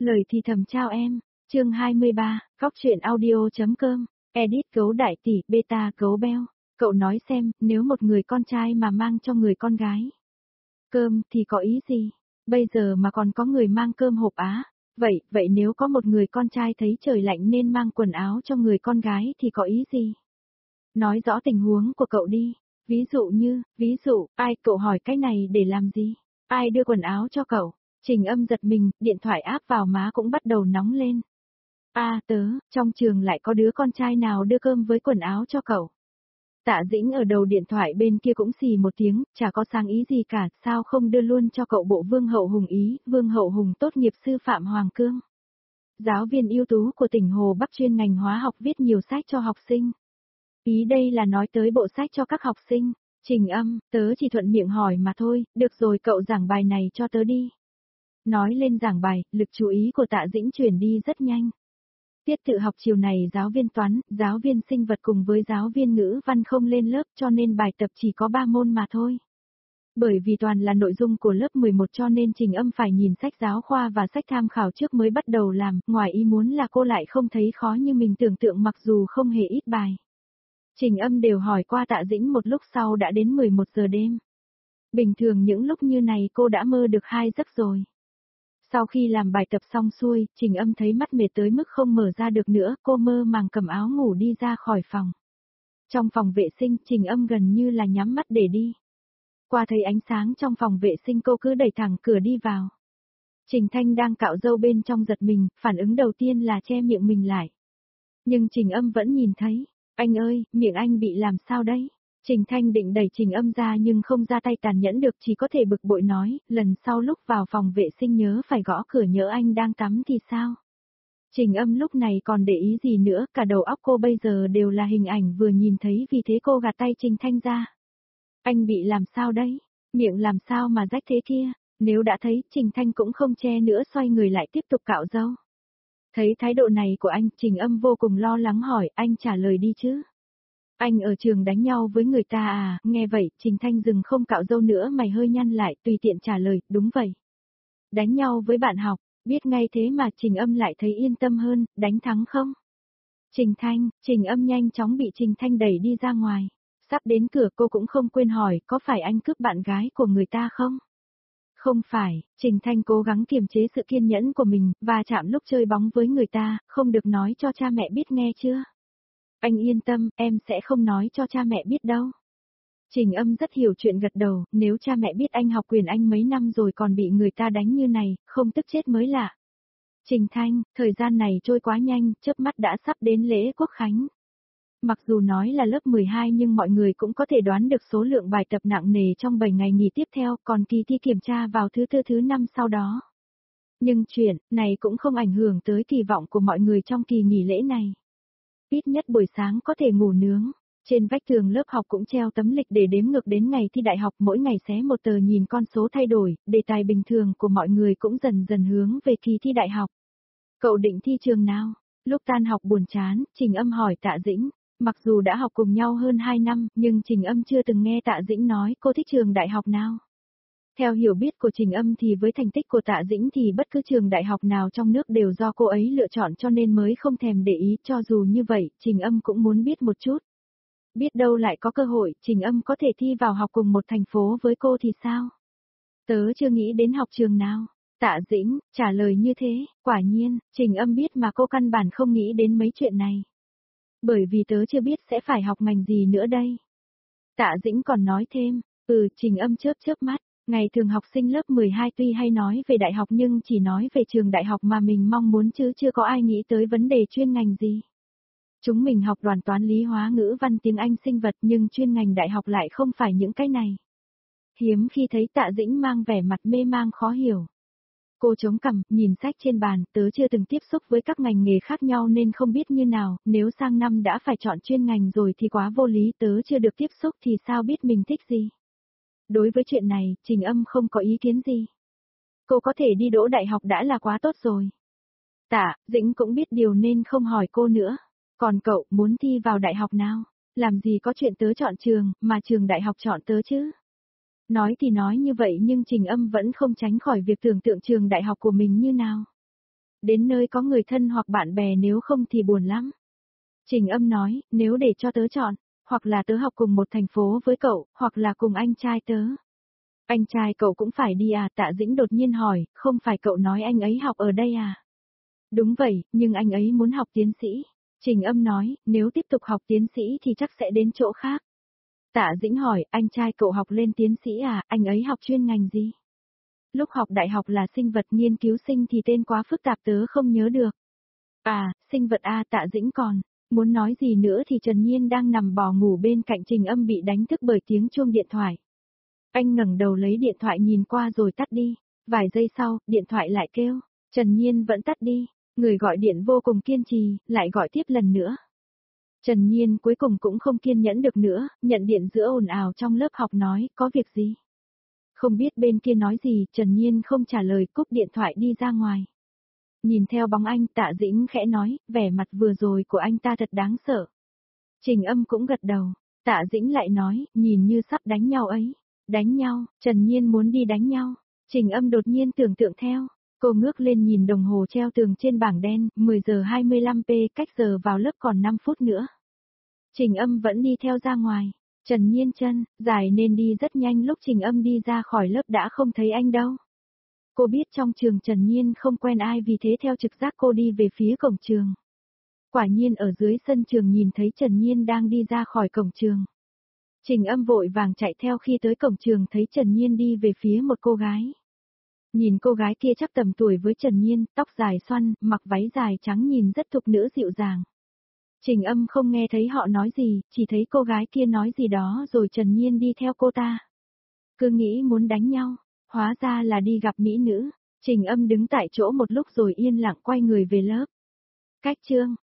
Lời thì thầm chào em, chương 23, góc truyện audio.com, edit Gấu đại tỷ, beta Gấu beo. Cậu nói xem, nếu một người con trai mà mang cho người con gái cơm thì có ý gì? Bây giờ mà còn có người mang cơm hộp á. Vậy nếu có một người con trai thấy trời lạnh nên mang quần áo cho người con gái thì có ý gì? Nói rõ tình huống của cậu đi. Ví dụ, ai cậu hỏi cái này để làm gì? Ai đưa quần áo cho cậu? Trình Âm giật mình, điện thoại áp vào má cũng bắt đầu nóng lên. Trong trường lại có đứa con trai nào đưa cơm với quần áo cho cậu? Tạ Dĩnh ở đầu điện thoại bên kia cũng xì một tiếng, chả có sáng ý gì cả, sao không đưa luôn cho cậu bộ Vương Hậu Hùng ý, Vương Hậu Hùng tốt nghiệp sư phạm Hoàng Cương. Giáo viên ưu tú của tỉnh Hồ Bắc chuyên ngành hóa học viết nhiều sách cho học sinh. Ý đây là nói tới bộ sách cho các học sinh. Trình Âm, tớ chỉ thuận miệng hỏi mà thôi, được rồi cậu giảng bài này cho tớ đi. Nói lên giảng bài, lực chú ý của Tạ Dĩnh chuyển đi rất nhanh. Tiết tự học chiều này giáo viên toán, giáo viên sinh vật cùng với giáo viên ngữ văn không lên lớp cho nên bài tập chỉ có 3 môn mà thôi. Bởi vì toàn là nội dung của lớp 11 cho nên Trình Âm phải nhìn sách giáo khoa và sách tham khảo trước mới bắt đầu làm, ngoài ý muốn là cô lại không thấy khó như mình tưởng tượng mặc dù không hề ít bài. Trình Âm đều hỏi qua Tạ Dĩnh một lúc sau đã đến 11 giờ đêm. Bình thường những lúc như này cô đã mơ được 2 giấc rồi. Sau khi làm bài tập xong xuôi, Trình Âm thấy mắt mệt tới mức không mở ra được nữa, cô mơ màng cầm áo ngủ đi ra khỏi phòng. Trong phòng vệ sinh, Trình Âm gần như là nhắm mắt để đi. Qua thấy ánh sáng trong phòng vệ sinh cô cứ đẩy thẳng cửa đi vào. Trình Thanh đang cạo râu bên trong giật mình, phản ứng đầu tiên là che miệng mình lại. Nhưng Trình Âm vẫn nhìn thấy. Anh ơi, miệng anh bị làm sao đấy? Trình Thanh định đẩy Trình Âm ra nhưng không ra tay tàn nhẫn được chỉ có thể bực bội nói, lần sau lúc vào phòng vệ sinh nhớ phải gõ cửa nhớ anh đang tắm thì sao? Trình Âm lúc này còn để ý gì nữa, cả đầu óc cô bây giờ đều là hình ảnh vừa nhìn thấy vì thế cô gạt tay Trình Thanh ra. Anh bị làm sao đấy? Miệng làm sao mà rách thế kia? Nếu đã thấy, Trình Thanh cũng không che nữa xoay người lại tiếp tục cạo râu. Thấy thái độ này của anh, Trình Âm vô cùng lo lắng hỏi, anh trả lời đi chứ. Anh ở trường đánh nhau với người ta à, nghe vậy, Trình Thanh dừng không cạo râu nữa mày hơi nhăn lại, tùy tiện trả lời, đúng vậy. Đánh nhau với bạn học, biết ngay thế mà Trình Âm lại thấy yên tâm hơn, đánh thắng không? Trình Âm nhanh chóng bị Trình Thanh đẩy đi ra ngoài. Sắp đến cửa cô cũng không quên hỏi, có phải anh cướp bạn gái của người ta không? Không phải, Trình Thanh cố gắng kiềm chế sự kiên nhẫn của mình, và chạm lúc chơi bóng với người ta, không được nói cho cha mẹ biết nghe chưa? Anh yên tâm, em sẽ không nói cho cha mẹ biết đâu. Trình Âm rất hiểu chuyện gật đầu, nếu cha mẹ biết anh học quyền Anh mấy năm rồi còn bị người ta đánh như này, không tức chết mới lạ. Trình Thanh, thời gian này trôi quá nhanh, chớp mắt đã sắp đến lễ Quốc Khánh. Mặc dù nói là lớp 12 nhưng mọi người cũng có thể đoán được số lượng bài tập nặng nề trong 7 ngày nghỉ tiếp theo, còn kỳ thi kiểm tra vào thứ tư thứ năm sau đó. Nhưng chuyện này cũng không ảnh hưởng tới kỳ vọng của mọi người trong kỳ nghỉ lễ này. Ít nhất buổi sáng có thể ngủ nướng. Trên vách tường lớp học cũng treo tấm lịch để đếm ngược đến ngày thi đại học, mỗi ngày xé một tờ nhìn con số thay đổi, đề tài bình thường của mọi người cũng dần dần hướng về kỳ thi đại học. Cậu định thi trường nào? Lúc tan học buồn chán, Trình Âm hỏi Tạ Dĩnh. Mặc dù đã học cùng nhau hơn 2 năm, nhưng Trình Âm chưa từng nghe Tạ Dĩnh nói cô thích trường đại học nào. Theo hiểu biết của Trình Âm thì với thành tích của Tạ Dĩnh thì bất cứ trường đại học nào trong nước đều do cô ấy lựa chọn cho nên mới không thèm để ý, cho dù như vậy, Trình Âm cũng muốn biết một chút. Biết đâu lại có cơ hội, Trình Âm có thể thi vào học cùng một thành phố với cô thì sao? Tớ chưa nghĩ đến học trường nào. Tạ Dĩnh, trả lời như thế, quả nhiên, Trình Âm biết mà cô căn bản không nghĩ đến mấy chuyện này. Bởi vì tớ chưa biết sẽ phải học ngành gì nữa đây. Tạ Dĩnh còn nói thêm, Trình Âm chớp chớp mắt. Ngày thường học sinh lớp 12 tuy hay nói về đại học nhưng chỉ nói về trường đại học mà mình mong muốn chứ chưa có ai nghĩ tới vấn đề chuyên ngành gì. Chúng mình học đoàn toán lý hóa ngữ văn tiếng Anh sinh vật nhưng chuyên ngành đại học lại không phải những cái này. Hiếm khi thấy Tạ Dĩnh mang vẻ mặt mê mang khó hiểu. Cô chống cằm, nhìn sách trên bàn, tớ chưa từng tiếp xúc với các ngành nghề khác nhau nên không biết như nào, nếu sang năm đã phải chọn chuyên ngành rồi thì quá vô lý, tớ chưa được tiếp xúc thì sao biết mình thích gì. Đối với chuyện này, Trình Âm không có ý kiến gì. Cô có thể đi đỗ đại học đã là quá tốt rồi. Tạ Dĩnh cũng biết điều nên không hỏi cô nữa. Còn cậu muốn thi vào đại học nào? Làm gì có chuyện tớ chọn trường, mà trường đại học chọn tớ chứ? Nói thì nói như vậy nhưng Trình Âm vẫn không tránh khỏi việc tưởng tượng trường đại học của mình như nào. Đến nơi có người thân hoặc bạn bè, nếu không thì buồn lắm. Trình Âm nói, nếu để cho tớ chọn, hoặc là tớ học cùng một thành phố với cậu, hoặc là cùng anh trai tớ. Anh trai cậu cũng phải đi à? Tạ Dĩnh đột nhiên hỏi, không phải cậu nói anh ấy học ở đây à? Đúng vậy, nhưng anh ấy muốn học tiến sĩ. Trình Âm nói, nếu tiếp tục học tiến sĩ thì chắc sẽ đến chỗ khác. Tạ Dĩnh hỏi, anh trai cậu học lên tiến sĩ à? Anh ấy học chuyên ngành gì? Lúc học đại học là sinh vật nghiên cứu sinh thì tên quá phức tạp tớ không nhớ được. À, sinh vật A. Tạ Dĩnh còn muốn nói gì nữa thì Trần Nhiên đang nằm bò ngủ bên cạnh Trình Âm bị đánh thức bởi tiếng chuông điện thoại. Anh ngẩng đầu lấy điện thoại nhìn qua rồi tắt đi. Vài giây sau, điện thoại lại kêu. Trần Nhiên vẫn tắt đi. Người gọi điện vô cùng kiên trì, lại gọi tiếp lần nữa. Trần Nhiên cuối cùng cũng không kiên nhẫn được nữa, nhận điện giữa ồn ào trong lớp học nói, có việc gì? Không biết bên kia nói gì, Trần Nhiên không trả lời, cúp điện thoại đi ra ngoài. Nhìn theo bóng anh, Tạ Dĩnh khẽ nói, vẻ mặt vừa rồi của anh ta thật đáng sợ. Trình Âm cũng gật đầu. Tạ Dĩnh lại nói, nhìn như sắp đánh nhau ấy. Đánh nhau, Trần Nhiên muốn đi đánh nhau. Trình Âm đột nhiên tưởng tượng theo. Cô ngước lên nhìn đồng hồ treo tường trên bảng đen, 10 giờ 25p, cách giờ vào lớp còn 5 phút nữa. Trình Âm vẫn đi theo ra ngoài. Trần Nhiên chân dài nên đi rất nhanh, lúc Trình Âm đi ra khỏi lớp đã không thấy anh đâu. Cô biết trong trường Trần Nhiên không quen ai, vì thế theo trực giác cô đi về phía cổng trường. Quả nhiên ở dưới sân trường nhìn thấy Trần Nhiên đang đi ra khỏi cổng trường. Trình Âm vội vàng chạy theo, khi tới cổng trường thấy Trần Nhiên đi về phía một cô gái. Nhìn cô gái kia chắc tầm tuổi với Trần Nhiên, tóc dài xoăn, mặc váy dài trắng nhìn rất thục nữ dịu dàng. Trình Âm không nghe thấy họ nói gì, chỉ thấy cô gái kia nói gì đó rồi Trần Nhiên đi theo cô ta. Cứ nghĩ muốn đánh nhau, hóa ra là đi gặp mỹ nữ. Trình Âm đứng tại chỗ một lúc rồi yên lặng quay người về lớp. Cách chương